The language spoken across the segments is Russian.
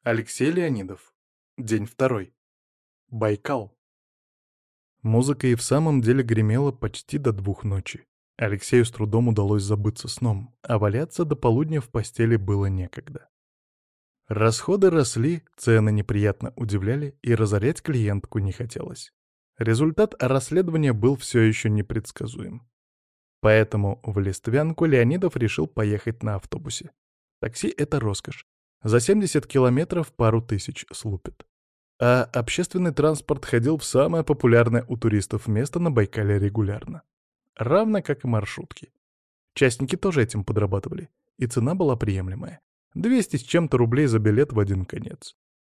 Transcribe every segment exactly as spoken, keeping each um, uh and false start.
Алексей Леонидов. День второй. Байкал. Музыка и в самом деле гремела почти до двух ночи. Алексею с трудом удалось забыться сном, а валяться до полудня в постели было некогда. Расходы росли, цены неприятно удивляли, и разорять клиентку не хотелось. Результат расследования был все еще непредсказуем. Поэтому в Листвянку Леонидов решил поехать на автобусе. Такси — это роскошь. За семьдесят километров пару тысяч слупит. А общественный транспорт ходил в самое популярное у туристов место на Байкале регулярно. Равно как и маршрутки. Частники тоже этим подрабатывали, и цена была приемлемая. двести с чем-то рублей за билет в один конец.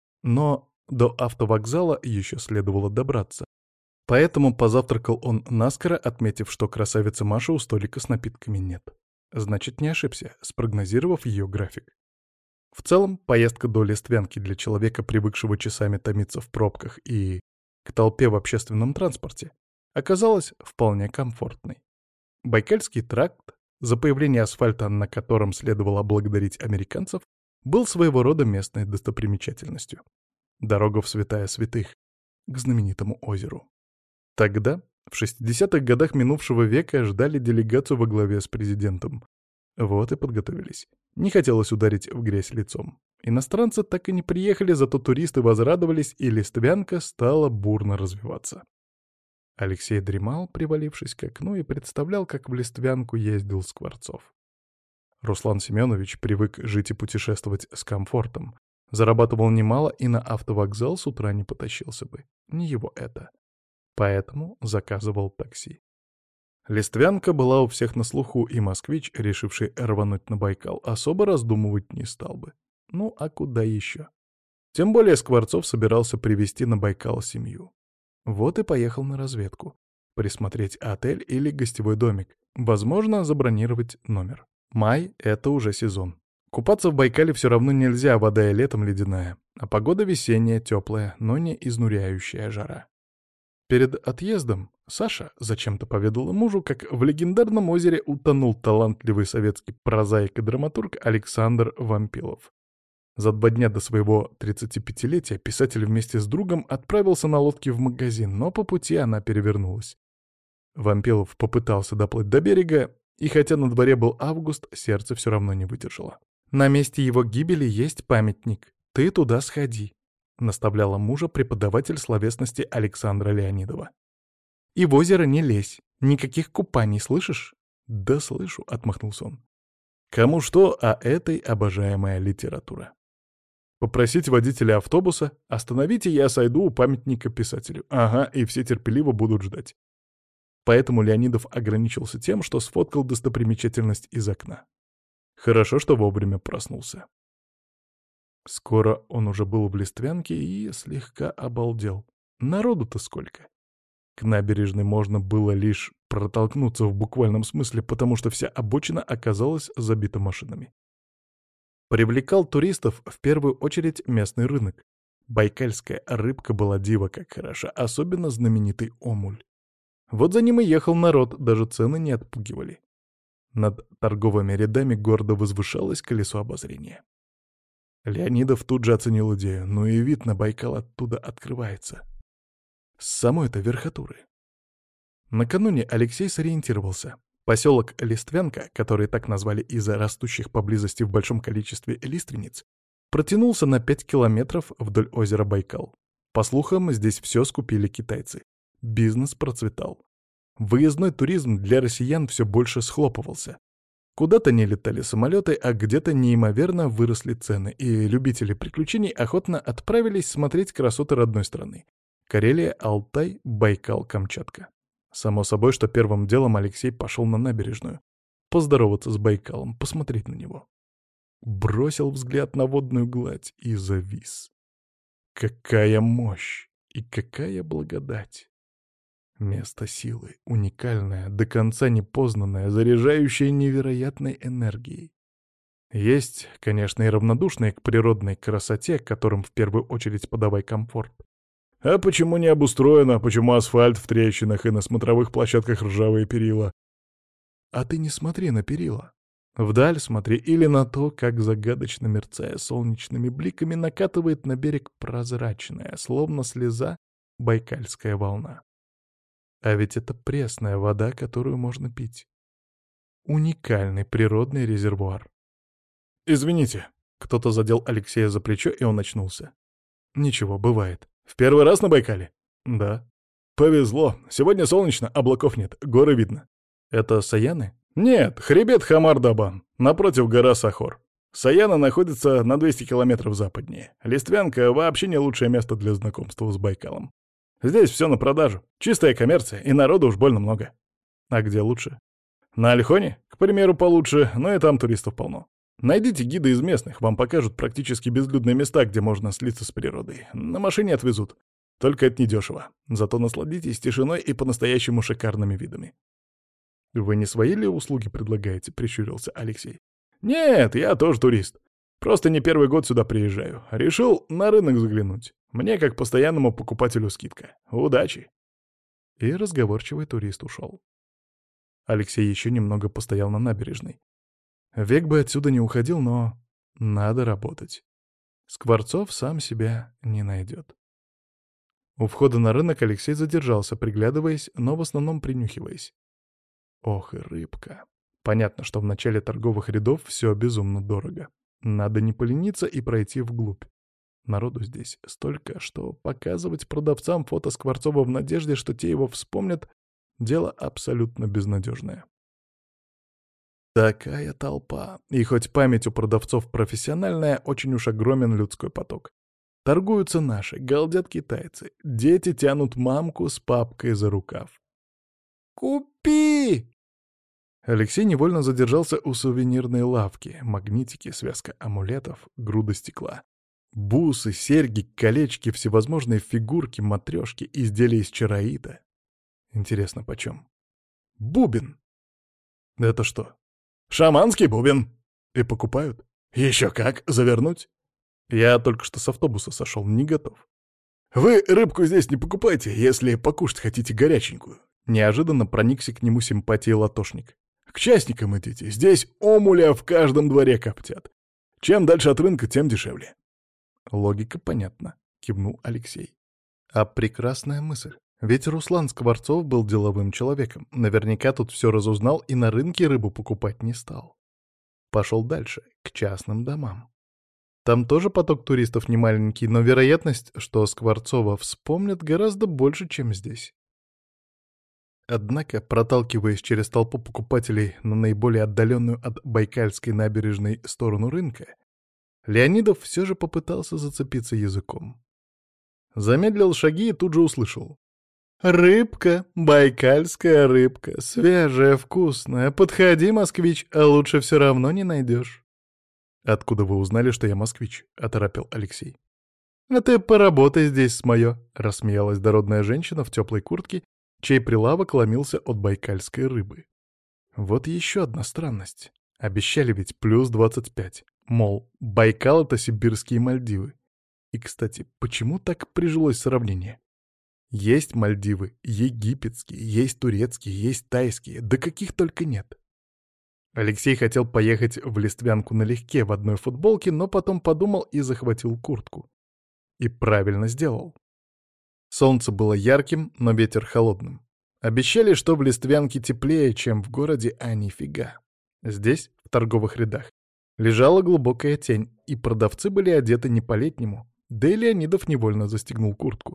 Но до автовокзала еще следовало добраться. Поэтому позавтракал он наскоро, отметив, что красавицы Маши у столика с напитками нет. Значит, не ошибся, спрогнозировав ее график. В целом, поездка до Листвянки для человека, привыкшего часами томиться в пробках и к толпе в общественном транспорте, оказалась вполне комфортной. Байкальский тракт, за появление асфальта, на котором следовало благодарить американцев, был своего рода местной достопримечательностью. Дорога в святая святых, к знаменитому озеру. Тогда, в шестидесятых годах минувшего века, ждали делегацию во главе с президентом. Вот и подготовились. Не хотелось ударить в грязь лицом. Иностранцы так и не приехали, зато туристы возрадовались, и Листвянка стала бурно развиваться. Алексей дремал, привалившись к окну, и представлял, как в Листвянку ездил Скворцов. Руслан Семенович привык жить и путешествовать с комфортом. Зарабатывал немало и на автовокзал с утра не потащился бы. Не его это. Поэтому заказывал такси. Листвянка была у всех на слуху, и москвич, решивший рвануть на Байкал, особо раздумывать не стал бы. Ну, а куда еще? Тем более Скворцов собирался привезти на Байкал семью. Вот и поехал на разведку. Присмотреть отель или гостевой домик. Возможно, забронировать номер. Май — это уже сезон. Купаться в Байкале все равно нельзя, вода и летом ледяная. А погода весенняя, теплая, но не изнуряющая жара. Перед отъездом Саша зачем-то поведала мужу, как в легендарном озере утонул талантливый советский прозаик и драматург Александр Вампилов. За два дня до своего тридцатипятилетия писатель вместе с другом отправился на лодке в магазин, но по пути она перевернулась. Вампилов попытался доплыть до берега, и хотя на дворе был август, сердце все равно не выдержало. «На месте его гибели есть памятник. Ты туда сходи», — наставляла мужа преподаватель словесности Александра Леонидова. «И в озеро не лезь. Никаких купаний, слышишь?» «Да слышу», — отмахнулся он. Кому что, а этой обожаемая литература. Попросить водителя автобуса: «Остановите, я сойду у памятника писателю». Ага, и все терпеливо будут ждать. Поэтому Леонидов ограничился тем, что сфоткал достопримечательность из окна. Хорошо, что вовремя проснулся. Скоро он уже был в Листвянке и слегка обалдел. Народу-то сколько. К набережной можно было лишь протолкнуться в буквальном смысле, потому что вся обочина оказалась забита машинами. Привлекал туристов в первую очередь местный рынок. Байкальская рыбка была диво как хороша, особенно знаменитый омуль. Вот за ним и ехал народ, даже цены не отпугивали. Над торговыми рядами гордо возвышалось колесо обозрения. Леонидов тут же оценил идею, ну и вид на Байкал оттуда открывается. С самой-то верхотуры. Накануне Алексей сориентировался. Поселок Листвянка, который так назвали из-за растущих поблизости в большом количестве лиственниц, протянулся на пять километров вдоль озера Байкал. По слухам, здесь все скупили китайцы. Бизнес процветал. Выездной туризм для россиян все больше схлопывался. Куда-то не летали самолеты, а где-то неимоверно выросли цены, и любители приключений охотно отправились смотреть красоты родной страны. Карелия, Алтай, Байкал, Камчатка. Само собой, что первым делом Алексей пошел на набережную. Поздороваться с Байкалом, посмотреть на него. Бросил взгляд на водную гладь и завис. Какая мощь и какая благодать! Место силы, уникальное, до конца непознанное, заряжающее невероятной энергией. Есть, конечно, и равнодушные к природной красоте, которым в первую очередь подавай комфорт. А почему не обустроено, почему асфальт в трещинах и на смотровых площадках ржавые перила? А ты не смотри на перила. Вдаль смотри или на то, как загадочно мерцая солнечными бликами накатывает на берег прозрачная, словно слеза, байкальская волна. А ведь это пресная вода, которую можно пить. Уникальный природный резервуар. «Извините», — кто-то задел Алексея за плечо, и он очнулся. «Ничего, бывает. В первый раз на Байкале?» «Да». «Повезло. Сегодня солнечно, облаков нет, горы видно». «Это Саяны?» «Нет, хребет Хамар-Дабан, напротив гора Сахор. Саяна находится на двести километров западнее. Листвянка вообще не лучшее место для знакомства с Байкалом. Здесь все на продажу, чистая коммерция, и народу уж больно много». «А где лучше?» «На Ольхоне, к примеру, получше, но и там туристов полно. Найдите гида из местных, вам покажут практически безлюдные места, где можно слиться с природой. На машине отвезут. Только это недешево. Зато насладитесь тишиной и по-настоящему шикарными видами». «Вы не свои ли услуги предлагаете?» — прищурился Алексей. «Нет, я тоже турист. Просто не первый год сюда приезжаю. Решил на рынок заглянуть. Мне, как постоянному покупателю, скидка. Удачи!» И разговорчивый турист ушел. Алексей еще немного постоял на набережной. Век бы отсюда не уходил, но надо работать. Скворцов сам себя не найдет. У входа на рынок Алексей задержался, приглядываясь, но в основном принюхиваясь. Ох и рыбка. Понятно, что в начале торговых рядов все безумно дорого. Надо не полениться и пройти вглубь. Народу здесь столько, что показывать продавцам фото Скворцова в надежде, что те его вспомнят, дело абсолютно безнадежное. Такая толпа. И хоть память у продавцов профессиональная, очень уж огромен людской поток. Торгуются наши, галдят китайцы. Дети тянут мамку с папкой за рукав. «Купи!» Алексей невольно задержался у сувенирной лавки. Магнитики, связка амулетов, груда стекла. Бусы, серьги, колечки, всевозможные фигурки, матрешки, изделия из чароита. Интересно, почем? Бубен! Это что? Шаманский бубен! И покупают? Еще как, завернуть? Я только что с автобуса сошел, не готов. Вы рыбку здесь не покупайте, если покушать хотите горяченькую. Неожиданно проникся к нему симпатией латошник. К частникам идите, здесь омуля в каждом дворе коптят. Чем дальше от рынка, тем дешевле. Логика понятна, кивнул Алексей. А прекрасная мысль. Ведь Руслан Скворцов был деловым человеком. Наверняка тут все разузнал и на рынке рыбу покупать не стал. Пошел дальше, к частным домам. Там тоже поток туристов немаленький, но вероятность, что Скворцова вспомнят, гораздо больше, чем здесь. Однако, проталкиваясь через толпу покупателей на наиболее отдаленную от Байкальской набережной сторону рынка, Леонидов все же попытался зацепиться языком. Замедлил шаги и тут же услышал. «Рыбка, байкальская рыбка, свежая, вкусная. Подходи, москвич, а лучше все равно не найдешь». «Откуда вы узнали, что я москвич?» — оторопел Алексей. «А ты поработай здесь с моё», — рассмеялась дородная женщина в теплой куртке, чей прилавок ломился от байкальской рыбы. Вот еще одна странность. Обещали ведь плюс двадцать пять. Мол, Байкал — это сибирские Мальдивы. И, кстати, почему так прижилось сравнение? Есть Мальдивы, египетские, есть турецкие, есть тайские, да каких только нет. Алексей хотел поехать в Листвянку налегке в одной футболке, но потом подумал и захватил куртку. И правильно сделал. Солнце было ярким, но ветер холодным. Обещали, что в Листвянке теплее, чем в городе, а нифига. Здесь, в торговых рядах, лежала глубокая тень, и продавцы были одеты не по-летнему, да и Леонидов невольно застегнул куртку.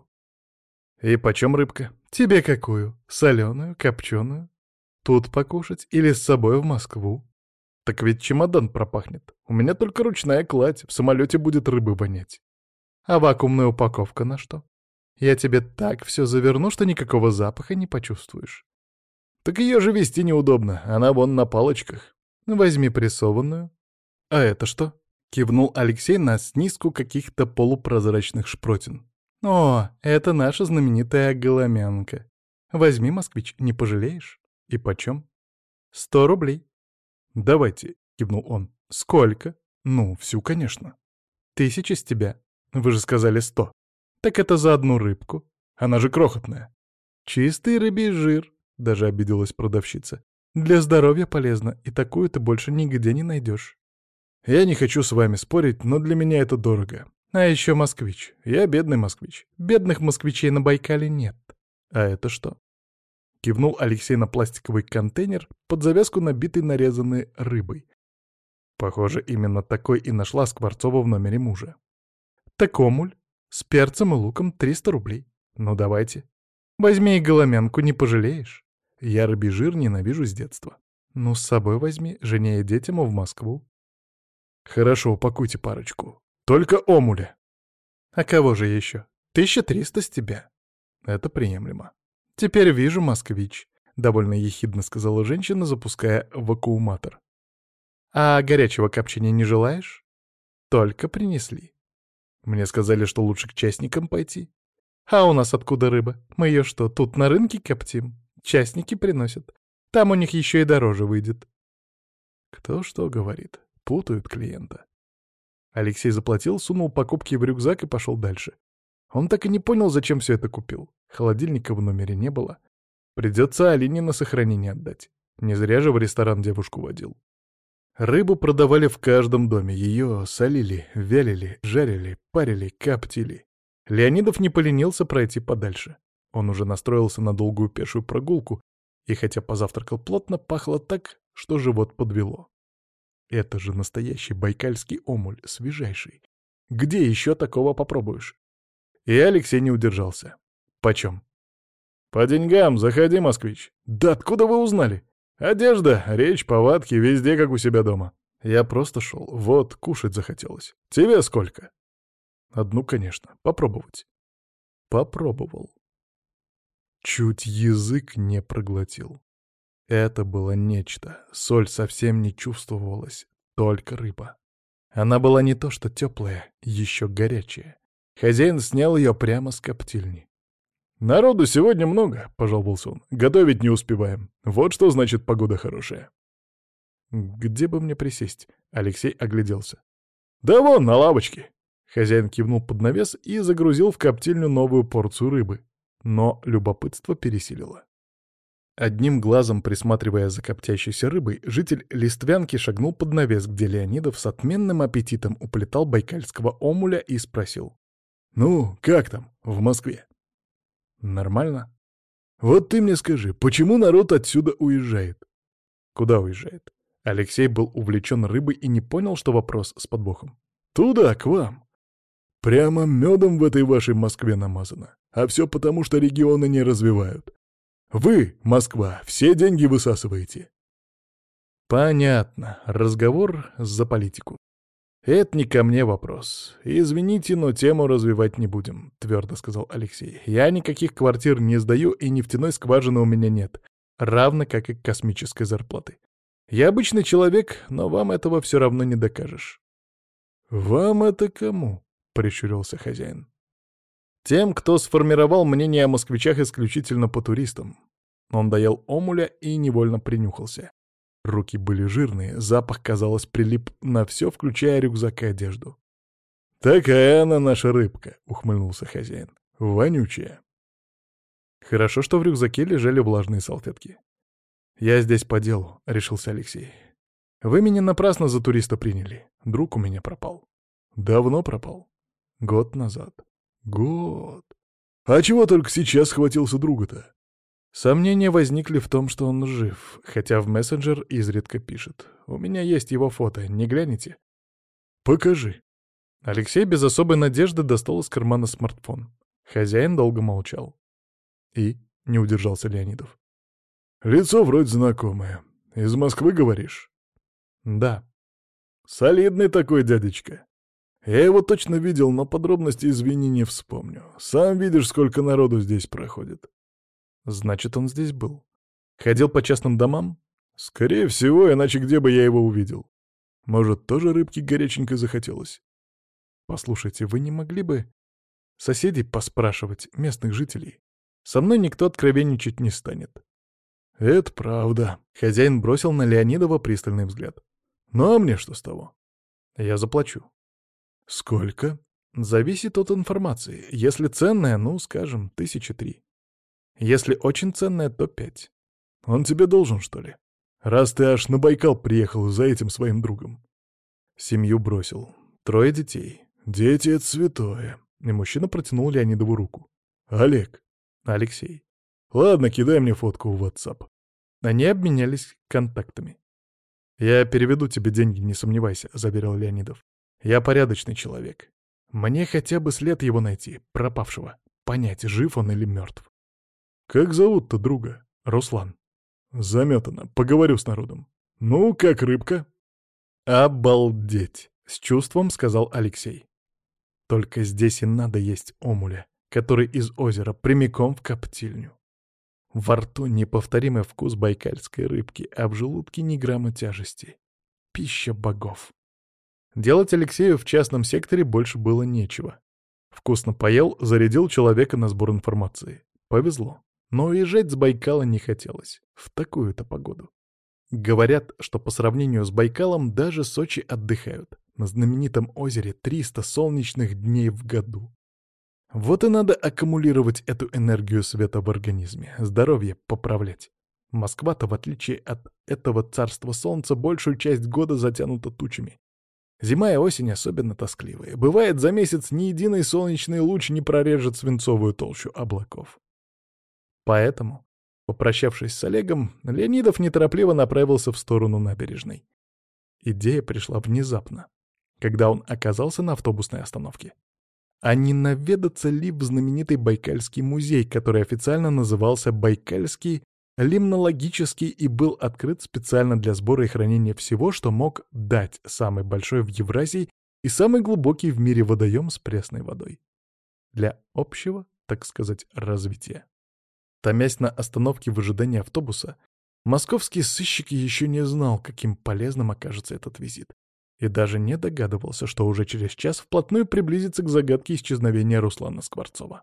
«И почем рыбка?» «Тебе какую? Соленую, копченую? Тут покушать или с собой в Москву?» «Так ведь чемодан пропахнет. У меня только ручная кладь, в самолете будет рыбы вонять». «А вакуумная упаковка на что? Я тебе так все заверну, что никакого запаха не почувствуешь». «Так ее же везти неудобно, она вон на палочках». «Возьми прессованную». «А это что?» — кивнул Алексей на снизку каких-то полупрозрачных шпротин. «О, это наша знаменитая голомянка. Возьми, москвич, не пожалеешь. И почем?» «Сто рублей». «Давайте», — кивнул он. «Сколько?» «Ну, всю, конечно». «Тысяча с тебя. Вы же сказали сто». «Так это за одну рыбку. Она же крохотная». «Чистый рыбий жир», — даже обиделась продавщица. Для здоровья полезно, и такую ты больше нигде не найдешь. Я не хочу с вами спорить, но для меня это дорого. А еще москвич. Я бедный москвич. Бедных москвичей на Байкале нет. А это что? Кивнул Алексей на пластиковый контейнер, под завязку набитый нарезанной рыбой. Похоже, именно такой и нашла Скворцова в номере мужа. Так омуль. С перцем и луком триста рублей. Ну давайте. Возьми и голомянку, не пожалеешь. Я рыбий жир ненавижу с детства. Ну, с собой возьми, жене и детям в Москву. Хорошо, упакуйте парочку. Только омуля. А кого же еще? Тысяча триста с тебя. Это приемлемо. Теперь вижу, москвич, довольно ехидно сказала женщина, запуская вакууматор. А горячего копчения не желаешь? Только принесли. Мне сказали, что лучше к частникам пойти. А у нас откуда рыба? Мы ее что, тут на рынке коптим? Частники приносят. Там у них еще и дороже выйдет. Кто что говорит. Путают клиента. Алексей заплатил, сунул покупки в рюкзак и пошел дальше. Он так и не понял, зачем все это купил. Холодильника в номере не было. Придется Алине на сохранение отдать. Не зря же в ресторан девушку водил. Рыбу продавали в каждом доме. Ее солили, вялили, жарили, парили, коптили. Леонидов не поленился пройти подальше. Он уже настроился на долгую пешую прогулку, и хотя позавтракал плотно, пахло так, что живот подвело. Это же настоящий байкальский омуль, свежайший. Где еще такого попробуешь? И Алексей не удержался. Почем? По деньгам, заходи, москвич. Да откуда вы узнали? Одежда, речь, повадки, везде как у себя дома. Я просто шел, вот, кушать захотелось. Тебе сколько? Одну, конечно, попробовать. Попробовал. Чуть язык не проглотил. Это было нечто, соль совсем не чувствовалась, только рыба. Она была не то что теплая, еще горячая. Хозяин снял ее прямо с коптильни. «Народу сегодня много», — пожаловался он. «Готовить не успеваем. Вот что значит погода хорошая». «Где бы мне присесть?» — Алексей огляделся. «Да вон, на лавочке». Хозяин кивнул под навес и загрузил в коптильню новую порцию рыбы. Но любопытство пересилило. Одним глазом присматривая за коптящейся рыбой, житель Листвянки шагнул под навес, где Леонидов с отменным аппетитом уплетал байкальского омуля и спросил. «Ну, как там, в Москве?» «Нормально. Вот ты мне скажи, почему народ отсюда уезжает?» «Куда уезжает?» Алексей был увлечен рыбой и не понял, что вопрос с подвохом. «Туда, к вам. Прямо медом в этой вашей Москве намазано. А все потому, что регионы не развивают. Вы, Москва, все деньги высасываете». «Понятно. Разговор за политику. Это не ко мне вопрос. Извините, но тему развивать не будем», — твердо сказал Алексей. «Я никаких квартир не сдаю, и нефтяной скважины у меня нет, равно как и космической зарплаты. Я обычный человек, но вам этого все равно не докажешь». «Вам это кому?» — прищурился хозяин. «Тем, кто сформировал мнение о москвичах исключительно по туристам». Он доел омуля и невольно принюхался. Руки были жирные, запах, казалось, прилип на все, включая рюкзак и одежду. «Такая она наша рыбка», — ухмыльнулся хозяин. «Вонючая». Хорошо, что в рюкзаке лежали влажные салфетки. «Я здесь по делу», — решился Алексей. «Вы меня напрасно за туриста приняли. Друг у меня пропал». «Давно пропал?» «Год назад». «Год? А чего только сейчас схватился друга-то?» Сомнения возникли в том, что он жив, хотя в мессенджер изредка пишет. У меня есть его фото, не глянете? «Покажи». Алексей без особой надежды достал из кармана смартфон. Хозяин долго молчал. «И?» — не удержался Леонидов. «Лицо вроде знакомое. Из Москвы, говоришь?» «Да». «Солидный такой дядечка. Я его точно видел, но подробности, извини, не вспомню. Сам видишь, сколько народу здесь проходит». «Значит, он здесь был. Ходил по частным домам?» «Скорее всего, иначе где бы я его увидел? Может, тоже рыбки горяченькой захотелось?» «Послушайте, вы не могли бы соседей поспрашивать, местных жителей? Со мной никто откровенничать не станет». «Это правда», — хозяин бросил на Леонидова пристальный взгляд. «Ну а мне что с того?» «Я заплачу». «Сколько?» «Зависит от информации. Если ценная, ну, скажем, тысячи три. Если очень ценная, то пять. Он тебе должен, что ли?» Раз ты аж на Байкал приехал за этим своим другом. Семью бросил. Трое детей. Дети — это святое. И мужчина протянул Леонидову руку. Олег. Алексей. Ладно, кидай мне фотку в WhatsApp. Они обменялись контактами. «Я переведу тебе деньги, не сомневайся», — заверил Леонидов. «Я порядочный человек. Мне хотя бы след его найти, пропавшего. Понять, жив он или мертв». «Как зовут-то друга?» «Руслан». «Заметано. Поговорю с народом. Ну, как рыбка?» «Обалдеть!» — с чувством сказал Алексей. «Только здесь и надо есть омуля, который из озера прямиком в коптильню. Во рту неповторимый вкус байкальской рыбки, а в желудке ни грамма тяжести. Пища богов». Делать Алексею в частном секторе больше было нечего. Вкусно поел, зарядил человека на сбор информации. Повезло. Но уезжать с Байкала не хотелось. В такую-то погоду. Говорят, что по сравнению с Байкалом даже Сочи отдыхают. На знаменитом озере триста солнечных дней в году. Вот и надо аккумулировать эту энергию света в организме, здоровье поправлять. Москва-то, в отличие от этого царства солнца, большую часть года затянута тучами. Зима и осень особенно тоскливые. Бывает, за месяц ни единый солнечный луч не прорежет свинцовую толщу облаков. Поэтому, попрощавшись с Олегом, Леонидов неторопливо направился в сторону набережной. Идея пришла внезапно, когда он оказался на автобусной остановке. А не наведаться ли в знаменитый Байкальский музей, который официально назывался Байкальский лимнологический и был открыт специально для сбора и хранения всего, что мог дать самый большой в Евразии и самый глубокий в мире водоем с пресной водой. Для общего, так сказать, развития. Томясь на остановке в ожидании автобуса, московский сыщик еще не знал, каким полезным окажется этот визит, и даже не догадывался, что уже через час вплотную приблизится к загадке исчезновения Руслана Скворцова.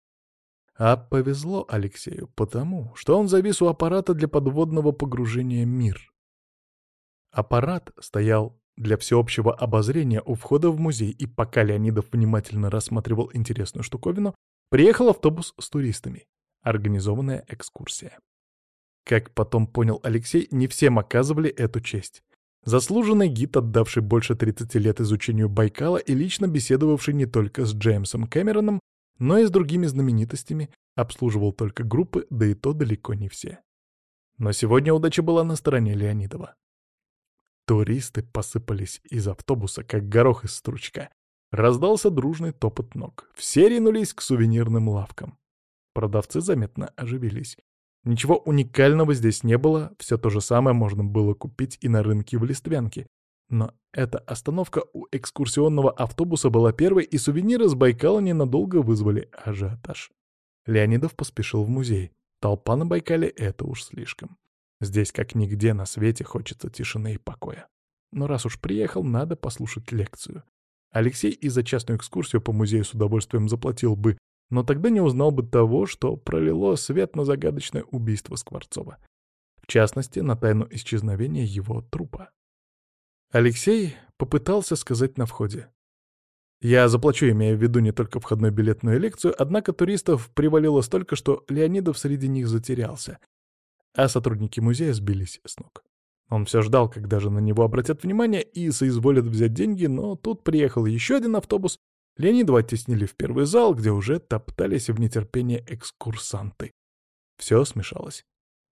А повезло Алексею потому, что он завис у аппарата для подводного погружения «Мир». Аппарат стоял для всеобщего обозрения у входа в музей, и пока Леонидов внимательно рассматривал интересную штуковину, приехал автобус с туристами. Организованная экскурсия. Как потом понял Алексей, не всем оказывали эту честь. Заслуженный гид, отдавший больше тридцати лет изучению Байкала и лично беседовавший не только с Джеймсом Кэмероном, но и с другими знаменитостями, обслуживал только группы, да и то далеко не все. Но сегодня удача была на стороне Леонидова. Туристы посыпались из автобуса, как горох из стручка. Раздался дружный топот ног. Все ринулись к сувенирным лавкам. Продавцы заметно оживились. Ничего уникального здесь не было, все то же самое можно было купить и на рынке в Листвянке. Но эта остановка у экскурсионного автобуса была первой, и сувениры с Байкала ненадолго вызвали ажиотаж. Леонидов поспешил в музей. Толпа на Байкале — это уж слишком. Здесь как нигде на свете хочется тишины и покоя. Но раз уж приехал, надо послушать лекцию. Алексей и за частную экскурсию по музею с удовольствием заплатил бы, но тогда не узнал бы того, что пролило свет на загадочное убийство Скворцова. В частности, на тайну исчезновения его трупа. Алексей попытался сказать на входе. Я заплачу, имея в виду не только входной билет, но и лекцию, однако туристов привалило столько, что Леонидов среди них затерялся, а сотрудники музея сбились с ног. Он все ждал, когда же на него обратят внимание и соизволят взять деньги, но тут приехал еще один автобус. Леонидова оттеснили в первый зал, где уже топтались в нетерпении экскурсанты. Все смешалось.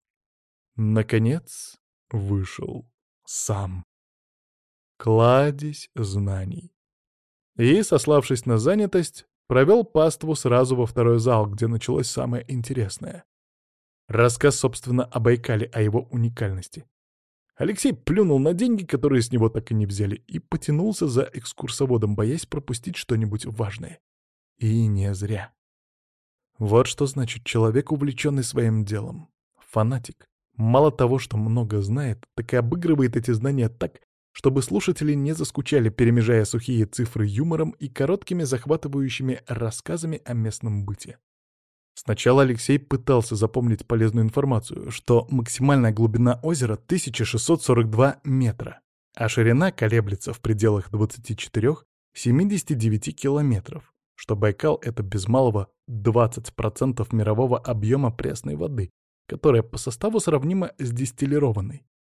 Наконец вышел сам. Кладезь знаний. И, сославшись на занятость, провел паству сразу во второй зал, где началось самое интересное. Рассказ, собственно, о Байкале, о его уникальности. Алексей плюнул на деньги, которые с него так и не взяли, и потянулся за экскурсоводом, боясь пропустить что-нибудь важное. И не зря. Вот что значит человек, увлеченный своим делом. Фанатик. Мало того, что много знает, так и обыгрывает эти знания так, чтобы слушатели не заскучали, перемежая сухие цифры юмором и короткими захватывающими рассказами о местном быте. Сначала Алексей пытался запомнить полезную информацию, что максимальная глубина озера — тысяча шестьсот сорок два метра, а ширина колеблется в пределах двадцати четырёх — семидесяти девяти километров, что Байкал — это без малого двадцать процентов мирового объема пресной воды, которая по составу сравнима с дистиллированной.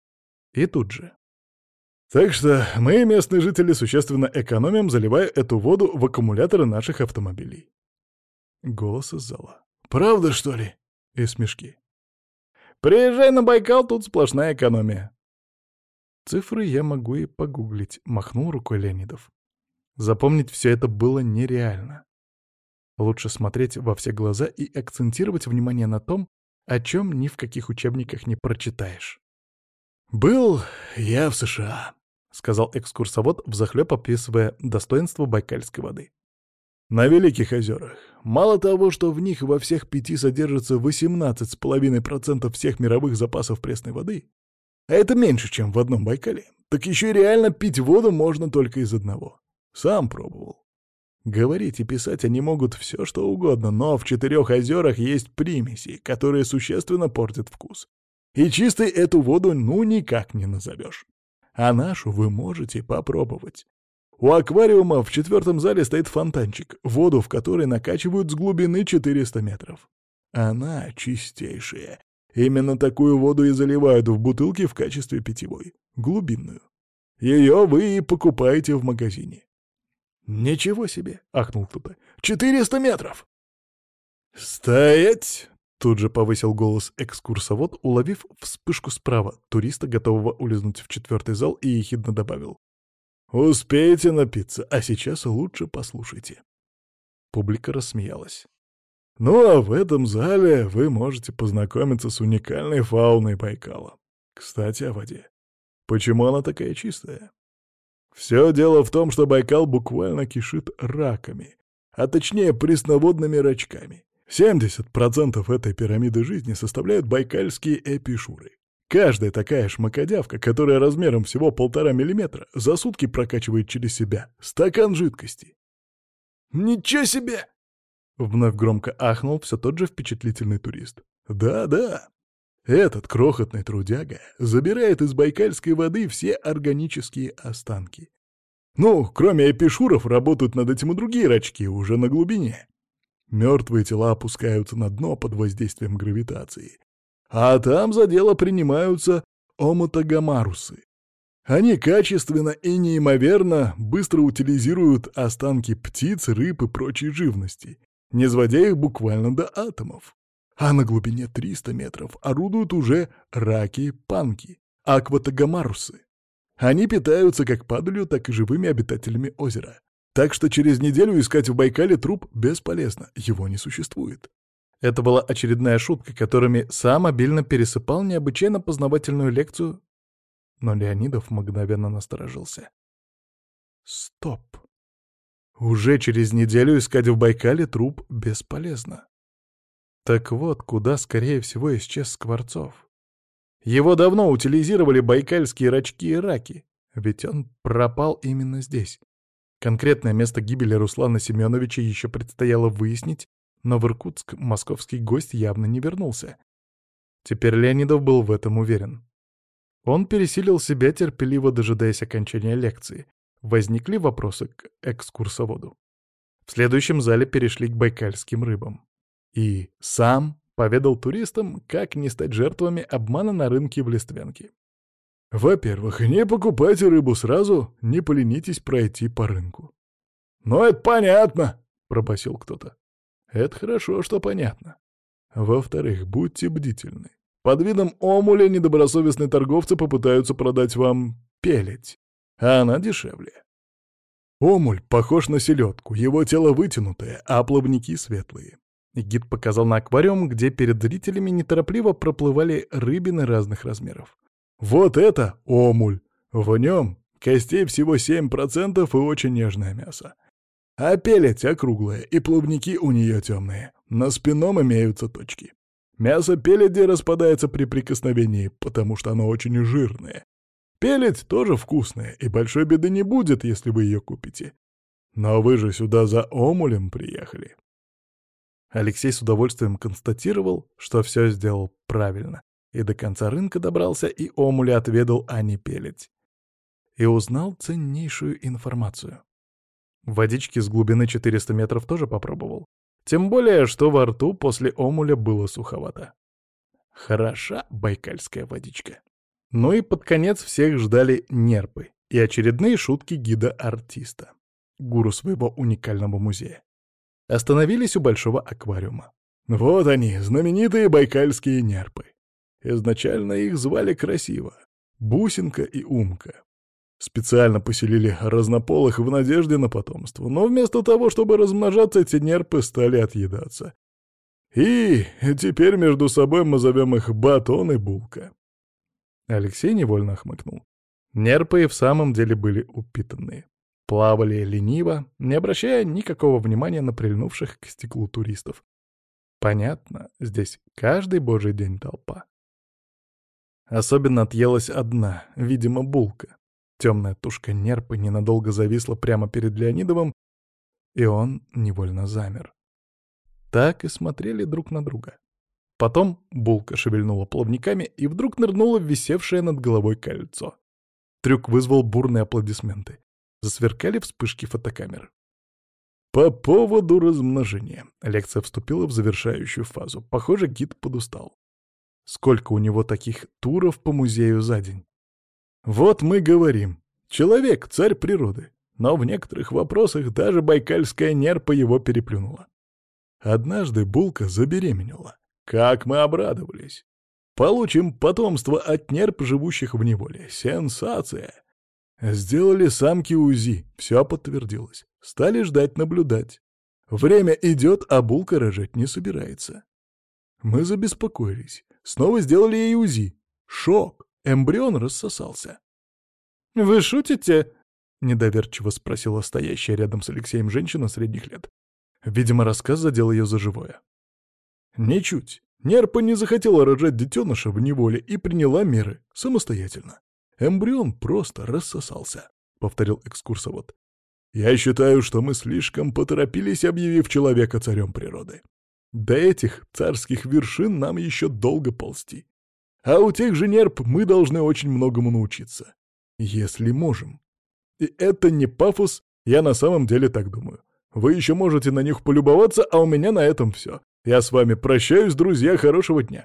И тут же. Так что мы, местные жители, существенно экономим, заливая эту воду в аккумуляторы наших автомобилей. Голос из зала. «Правда, что ли?» И смешки. «Приезжай на Байкал, тут сплошная экономия». Цифры я могу и погуглить, махнул рукой Леонидов. Запомнить все это было нереально. Лучше смотреть во все глаза и акцентировать внимание на том, о чем ни в каких учебниках не прочитаешь. «Был я в США», — сказал экскурсовод, взахлёб описывая достоинство байкальской воды. «На Великих озерах. Мало того, что в них во всех пяти содержится восемнадцать целых пять десятых процента всех мировых запасов пресной воды, а это меньше, чем в одном Байкале, так еще и реально пить воду можно только из одного. Сам пробовал. Говорить и писать они могут все, что угодно, но в четырех озерах есть примеси, которые существенно портят вкус. И чистой эту воду ну никак не назовешь. А нашу вы можете попробовать. У аквариума в четвертом зале стоит фонтанчик, воду в который накачивают с глубины четыреста метров. Она чистейшая. Именно такую воду и заливают в бутылки в качестве питьевой, глубинную. Ее вы и покупаете в магазине. «Ничего себе!» — ахнул кто-то. «Четыреста метров!» «Стоять!» — тут же повысил голос экскурсовод, уловив вспышку справа, туриста, готового улизнуть в четвертый зал, и ехидно добавил. «Успеете напиться, а сейчас лучше послушайте». Публика рассмеялась. «Ну а в этом зале вы можете познакомиться с уникальной фауной Байкала. Кстати, о воде. Почему она такая чистая? Все дело в том, что Байкал буквально кишит раками, а точнее пресноводными рачками. семьдесят процентов этой пирамиды жизни составляют байкальские эпишуры. Каждая такая шмакодявка, которая размером всего полтора миллиметра, за сутки прокачивает через себя стакан жидкости. «Ничего себе!» — вновь громко ахнул все тот же впечатлительный турист. «Да-да, этот крохотный трудяга забирает из байкальской воды все органические останки. Ну, кроме эпишуров, работают над этим и другие рачки, уже на глубине. Мертвые тела опускаются на дно под воздействием гравитации. А там за дело принимаются омутагамарусы. Они качественно и неимоверно быстро утилизируют останки птиц, рыб и прочей живности, не сводя их буквально до атомов. А на глубине триста метров орудуют уже раки-панки, акватагамарусы. Они питаются как падалью, так и живыми обитателями озера. Так что через неделю искать в Байкале труп бесполезно, его не существует. Это была очередная шутка, которыми сам обильно пересыпал необычайно познавательную лекцию, но Леонидов мгновенно насторожился. Стоп. Уже через неделю искать в Байкале труп бесполезно. Так вот, куда, скорее всего, исчез Скворцов. Его давно утилизировали байкальские рачки и раки, ведь он пропал именно здесь. Конкретное место гибели Руслана Семеновича еще предстояло выяснить, но в Иркутск московский гость явно не вернулся. Теперь Леонидов был в этом уверен. Он пересилил себя, терпеливо дожидаясь окончания лекции. Возникли вопросы к экскурсоводу. В следующем зале перешли к байкальским рыбам. И сам поведал туристам, как не стать жертвами обмана на рынке в Лиственке. Во-первых, не покупайте рыбу сразу, не поленитесь пройти по рынку. «Ну, это понятно», — пробасил кто-то. «Это хорошо, что понятно. Во-вторых, будьте бдительны. Под видом омуля недобросовестные торговцы попытаются продать вам пеледь, а она дешевле. Омуль похож на селедку, его тело вытянутое, а плавники светлые». И гид показал на аквариум, где перед зрителями неторопливо проплывали рыбины разных размеров. Вот это омуль. В нем костей всего семь процентов и очень нежное мясо. А пеледь округлая, и плавники у нее темные. На спинном имеются точки. Мясо пеледи распадается при прикосновении, потому что оно очень жирное. Пеледь тоже вкусная, и большой беды не будет, если вы ее купите. Но вы же сюда за омулем приехали. Алексей с удовольствием констатировал, что все сделал правильно. И до конца рынка добрался, и омуля отведал, а не пеледь. И узнал ценнейшую информацию. Водички с глубины четыреста метров тоже попробовал. Тем более, что во рту после омуля было суховато. Хороша байкальская водичка. Ну и под конец всех ждали нерпы и очередные шутки гида-артиста, гуру своего уникального музея. Остановились у большого аквариума. Вот они, знаменитые байкальские нерпы. Изначально их звали красиво — Бусинка и Умка. Специально поселили разнополых в надежде на потомство, но вместо того, чтобы размножаться, эти нерпы стали отъедаться. И теперь между собой мы зовем их Батон и Булка. Алексей невольно хмыкнул. Нерпы и в самом деле были упитанные. Плавали лениво, не обращая никакого внимания на прильнувших к стеклу туристов. Понятно, здесь каждый божий день толпа. Особенно отъелась одна, видимо, Булка. Темная тушка нерпы ненадолго зависла прямо перед Леонидовым, и он невольно замер. Так и смотрели друг на друга. Потом Булка шевельнула плавниками и вдруг нырнула в висевшее над головой кольцо. Трюк вызвал бурные аплодисменты. Засверкали вспышки фотокамер. По поводу размножения. Лекция вступила в завершающую фазу. Похоже, гид подустал. Сколько у него таких туров по музею за день? Вот мы говорим. Человек — царь природы. Но в некоторых вопросах даже байкальская нерпа его переплюнула. Однажды Булка забеременела. Как мы обрадовались. Получим потомство от нерп, живущих в неволе. Сенсация! Сделали самки УЗИ, все подтвердилось. Стали ждать, наблюдать. Время идет, а Булка рожать не собирается. Мы забеспокоились. Снова сделали ей УЗИ. Шок! Эмбрион рассосался. «Вы шутите?» — недоверчиво спросила стоящая рядом с Алексеем женщина средних лет. Видимо, рассказ задел ее за живое. Ничуть. Нерпа не захотела рожать детеныша в неволе и приняла меры самостоятельно. Эмбрион просто рассосался, — повторил экскурсовод. Я считаю, что мы слишком поторопились, объявив человека царем природы. До этих царских вершин нам еще долго ползти. А у тех же нерп мы должны очень многому научиться. Если можем. И это не пафос, я на самом деле так думаю. Вы еще можете на них полюбоваться, а у меня на этом все. Я с вами прощаюсь, друзья, хорошего дня.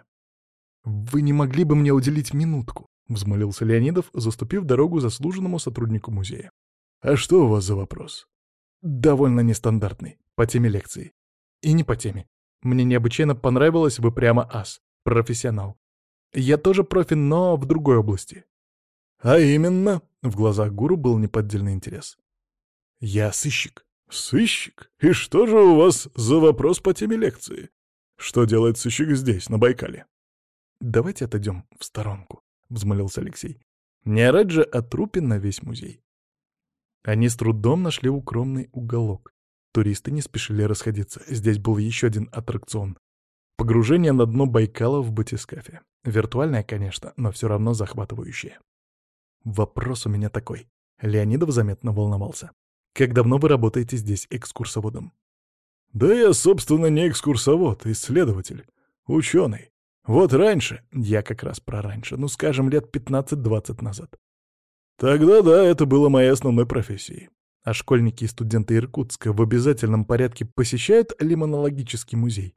Вы не могли бы мне уделить минутку? — взмолился Леонидов, заступив дорогу заслуженному сотруднику музея. «А что у вас за вопрос?» «Довольно нестандартный, по теме лекции. И не по теме. Мне необычайно понравилось, вы прямо ас, профессионал. Я тоже профи, но в другой области». «А именно?» — в глазах гуру был неподдельный интерес. «Я сыщик». «Сыщик? И что же у вас за вопрос по теме лекции? Что делает сыщик здесь, на Байкале?» «Давайте отойдем в сторонку», — взмолился Алексей. «Не орать же о трупе на весь музей». Они с трудом нашли укромный уголок. Туристы не спешили расходиться. Здесь был еще один аттракцион. Погружение на дно Байкала в батискафе. Виртуальное, конечно, но все равно захватывающее. Вопрос у меня такой. Леонидов заметно волновался. Как давно вы работаете здесь экскурсоводом? Да я, собственно, не экскурсовод, исследователь, ученый. Вот раньше, я как раз про раньше, ну, скажем, лет пятнадцать-двадцать назад. Тогда да, это было моей основной профессией. А школьники и студенты Иркутска в обязательном порядке посещают лимонологический музей?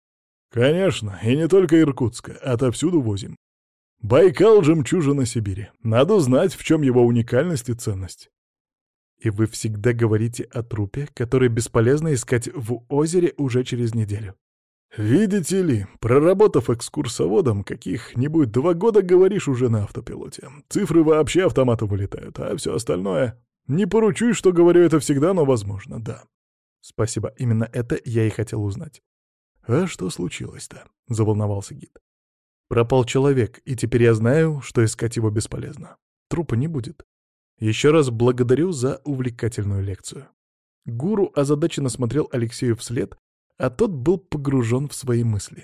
Конечно, и не только Иркутска, отовсюду возим. Байкал — жемчужина Сибири. Надо знать, в чем его уникальность и ценность. И вы всегда говорите о трупе, который бесполезно искать в озере уже через неделю. Видите ли, проработав экскурсоводом каких-нибудь два года, говоришь уже на автопилоте. Цифры вообще автоматом вылетают, а все остальное... Не поручусь, что говорю это всегда, но возможно, да. Спасибо, именно это я и хотел узнать. А что случилось-то? Заволновался гид. Пропал человек, и теперь я знаю, что искать его бесполезно. Трупа не будет. Еще раз благодарю за увлекательную лекцию. Гуру озадаченно смотрел Алексею вслед, а тот был погружен в свои мысли.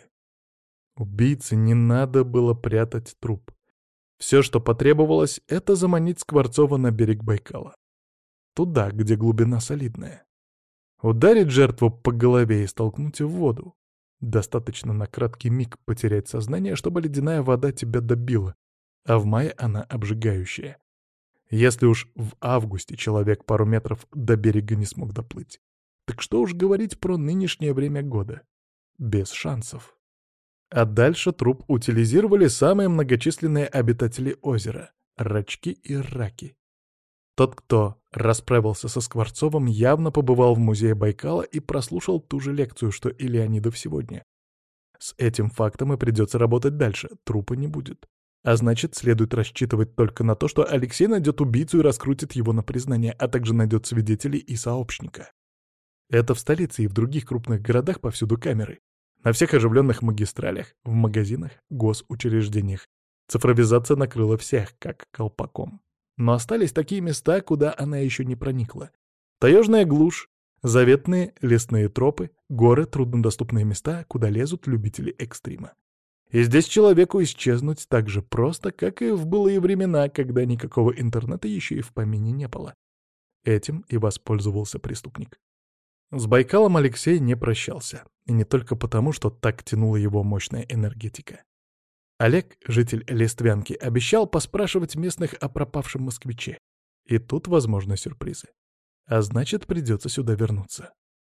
Убийце не надо было прятать труп. Все, что потребовалось, это заманить Скворцова на берег Байкала. Туда, где глубина солидная. Ударить жертву по голове и столкнуть в воду. Достаточно на краткий миг потерять сознание, чтобы ледяная вода тебя добила, а в мае она обжигающая. Если уж в августе человек пару метров до берега не смог доплыть, так что уж говорить про нынешнее время года. Без шансов. А дальше труп утилизировали самые многочисленные обитатели озера — рачки и раки. Тот, кто расправился со Скворцовым, явно побывал в музее Байкала и прослушал ту же лекцию, что и Леонидов сегодня. С этим фактом и придется работать дальше, трупа не будет. А значит, следует рассчитывать только на то, что Алексей найдет убийцу и раскрутит его на признание, а также найдет свидетелей и сообщника. Это в столице и в других крупных городах повсюду камеры. На всех оживленных магистралях, в магазинах, госучреждениях. Цифровизация накрыла всех, как колпаком. Но остались такие места, куда она еще не проникла. Таежная глушь, заветные лесные тропы, горы, труднодоступные места, куда лезут любители экстрима. И здесь человеку исчезнуть так же просто, как и в былые времена, когда никакого интернета еще и в помине не было. Этим и воспользовался преступник. С Байкалом Алексей не прощался. И не только потому, что так тянула его мощная энергетика. Олег, житель Листвянки, обещал поспрашивать местных о пропавшем москвиче. И тут возможны сюрпризы. А значит, придется сюда вернуться.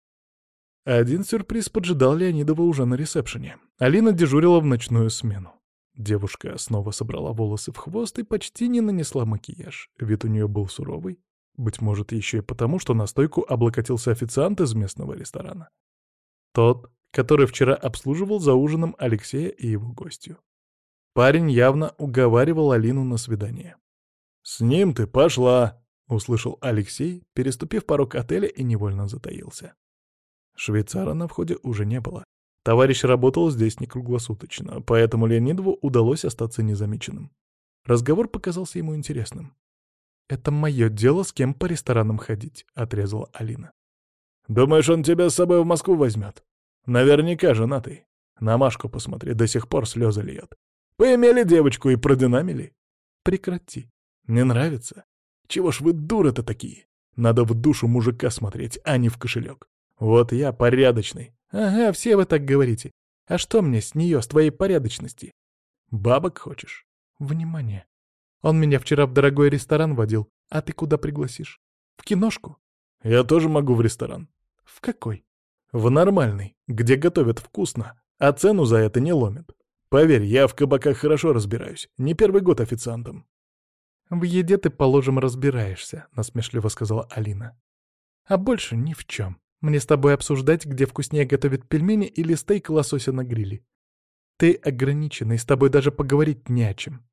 Один сюрприз поджидал Леонидова уже на ресепшене. Алина дежурила в ночную смену. Девушка снова собрала волосы в хвост и почти не нанесла макияж. Вид у нее был суровый. Быть может, еще и потому, что на стойку облокотился официант из местного ресторана. Тот, который вчера обслуживал за ужином Алексея и его гостью. Парень явно уговаривал Алину на свидание. «С ним ты пошла!» — услышал Алексей, переступив порог отеля, и невольно затаился. Швейцара на входе уже не было. Товарищ работал здесь не круглосуточно, поэтому Леонидову удалось остаться незамеченным. Разговор показался ему интересным. «Это мое дело, с кем по ресторанам ходить», — отрезала Алина. «Думаешь, он тебя с собой в Москву возьмет? Наверняка женатый. На Машку посмотри, до сих пор слезы льет. Поимели девочку и продинамили. Прекрати. Не нравится? Чего ж вы дуры-то такие? Надо в душу мужика смотреть, а не в кошелек. Вот я порядочный. Ага, все вы так говорите. А что мне с нее, с твоей порядочности? Бабок хочешь? Внимание. Он меня вчера в дорогой ресторан водил. А ты куда пригласишь? В киношку? Я тоже могу в ресторан. В какой? В нормальный, где готовят вкусно, а цену за это не ломят. Поверь, я в кабаках хорошо разбираюсь. Не первый год официантом. «В еде ты, положим, разбираешься», — насмешливо сказала Алина. «А больше ни в чем. Мне с тобой обсуждать, где вкуснее готовят пельмени или стейк лосося на гриле. Ты ограниченный, с тобой даже поговорить не о чем».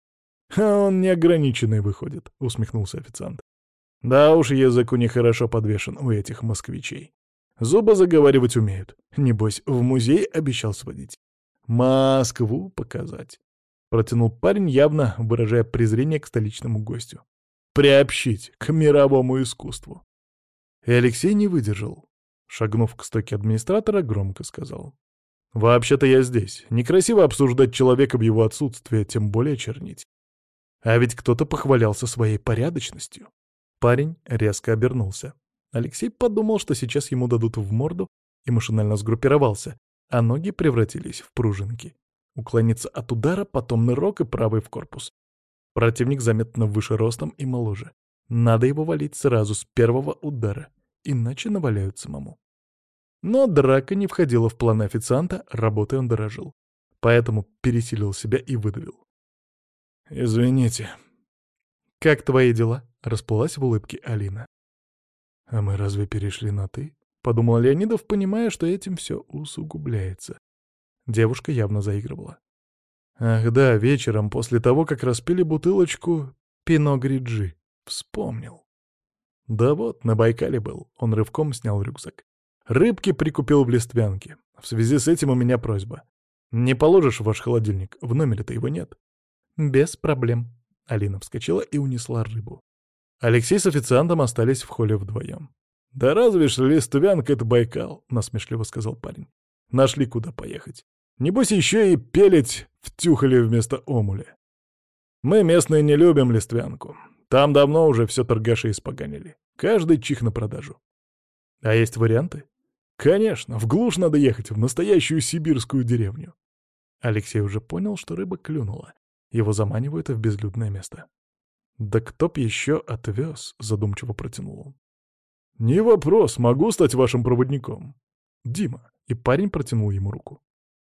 «А он неограниченный выходит», — усмехнулся официант. «Да уж, язык у них хорошо подвешен, у этих москвичей. Зубы заговаривать умеют. Небось, в музей обещал сводить. Москву показать». Протянул парень, явно выражая презрение к столичному гостю. «Приобщить к мировому искусству». И Алексей не выдержал. Шагнув к стойке администратора, громко сказал. «Вообще-то я здесь. Некрасиво обсуждать человека в его отсутствие, тем более чернить. А ведь кто-то похвалялся своей порядочностью». Парень резко обернулся. Алексей подумал, что сейчас ему дадут в морду, и машинально сгруппировался, а ноги превратились в пружинки. Уклониться от удара, потом нырок и правый в корпус. Противник заметно выше ростом и моложе. Надо его валить сразу с первого удара, иначе наваляют самому. Но драка не входила в планы официанта, работой он дорожил. Поэтому пересилил себя и выдавил. «Извините». «Как твои дела?» — расплылась в улыбке Алина. «А мы разве перешли на «ты»?» — подумал Леонидов, понимая, что этим все усугубляется. Девушка явно заигрывала. «Ах да, вечером, после того, как распили бутылочку Пино Гриджи. Вспомнил. Да вот, на Байкале был». Он рывком снял рюкзак. «Рыбки прикупил в Листвянке. В связи с этим у меня просьба. Не положишь в ваш холодильник? В номере-то его нет». «Без проблем». Алина вскочила и унесла рыбу. Алексей с официантом остались в холле вдвоем. «Да разве ж Листвянка — это Байкал», — насмешливо сказал парень. «Нашли, куда поехать. Небось, еще и пелить втюхали вместо омуля. Мы, местные, не любим Листвянку. Там давно уже все торгаши испоганили. Каждый чих на продажу». «А есть варианты?» «Конечно, в глушь надо ехать, в настоящую сибирскую деревню». Алексей уже понял, что рыба клюнула. Его заманивают в безлюдное место. «Да кто б еще отвез?» — задумчиво протянул он. «Не вопрос, могу стать вашим проводником. Дима». И парень протянул ему руку.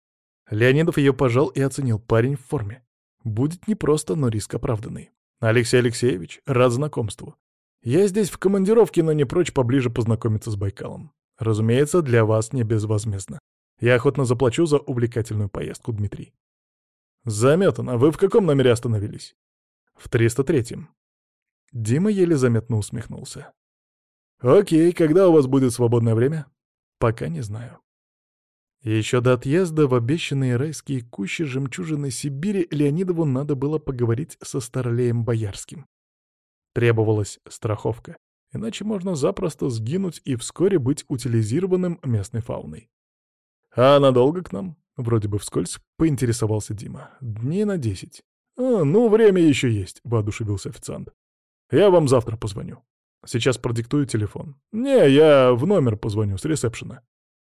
Леонидов ее пожал и оценил. Парень в форме. Будет непросто, но риск оправданный. Алексей Алексеевич, рад знакомству. Я здесь в командировке, но не прочь поближе познакомиться с Байкалом. Разумеется, для вас не безвозмездно. Я охотно заплачу за увлекательную поездку, Дмитрий. Заметано. Вы в каком номере остановились? В триста третьем. Дима еле заметно усмехнулся. Окей, когда у вас будет свободное время? Пока не знаю. Еще до отъезда в обещанные райские кущи жемчужины Сибири Леонидову надо было поговорить со старлеем Боярским. Требовалась страховка, иначе можно запросто сгинуть и вскоре быть утилизированным местной фауной. «А надолго к нам?» — вроде бы вскользь поинтересовался Дима. «Дней на десять». «А, ну, время еще есть», — воодушевился официант. «Я вам завтра позвоню. Сейчас продиктую телефон». «Не, я в номер позвоню с ресепшена».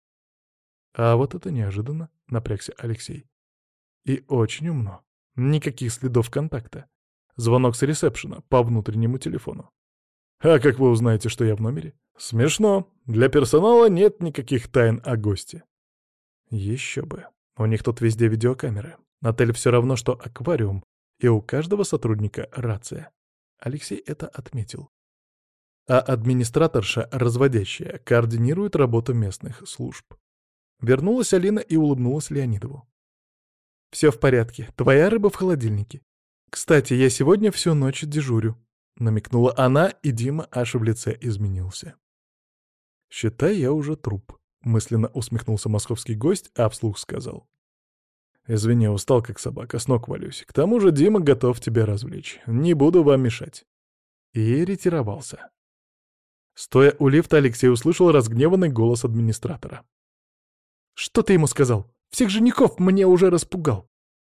А вот это неожиданно, — напрягся Алексей. И очень умно. Никаких следов контакта. Звонок с ресепшена по внутреннему телефону. А как вы узнаете, что я в номере? Смешно. Для персонала нет никаких тайн о госте. Еще бы. У них тут везде видеокамеры. Отель все равно, что аквариум, и у каждого сотрудника рация. Алексей это отметил. А администраторша, разводящая, координирует работу местных служб. Вернулась Алина и улыбнулась Леонидову. «Все в порядке. Твоя рыба в холодильнике. Кстати, я сегодня всю ночь дежурю», — намекнула она, и Дима аж в лице изменился. «Считай, я уже труп», — мысленно усмехнулся московский гость, а вслух сказал. «Извини, устал как собака, с ног валюсь. К тому же Дима готов тебя развлечь. Не буду вам мешать». И ретировался. Стоя у лифта, Алексей услышал разгневанный голос администратора. «Что ты ему сказал? Всех женихов мне уже распугал».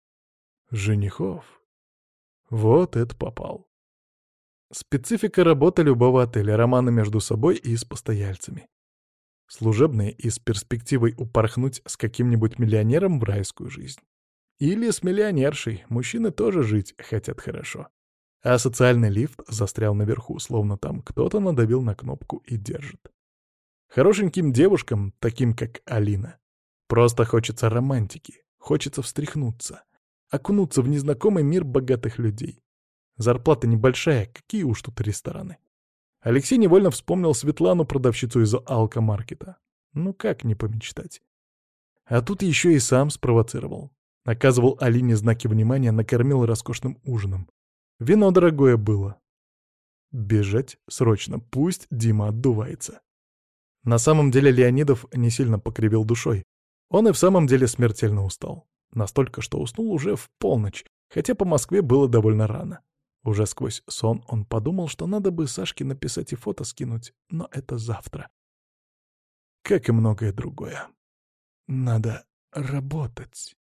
«Женихов? Вот это попал». Специфика работы любого отеля — романы между собой и с постояльцами. Служебные и с перспективой упорхнуть с каким-нибудь миллионером в райскую жизнь. Или с миллионершей, мужчины тоже жить хотят хорошо. А социальный лифт застрял наверху, словно там кто-то надавил на кнопку и держит. Хорошеньким девушкам, таким как Алина, просто хочется романтики, хочется встряхнуться, окунуться в незнакомый мир богатых людей. Зарплата небольшая, какие уж тут рестораны. Алексей невольно вспомнил Светлану, продавщицу из алкомаркета. Ну как не помечтать? А тут еще и сам спровоцировал. Оказывал Алине знаки внимания, накормил роскошным ужином. Вино дорогое было. Бежать срочно, пусть Дима отдувается. На самом деле Леонидов не сильно покривил душой. Он и в самом деле смертельно устал. Настолько, что уснул уже в полночь, хотя по Москве было довольно рано. Уже сквозь сон он подумал, что надо бы Сашке написать и фото скинуть, но это завтра. Как и многое другое. Надо работать.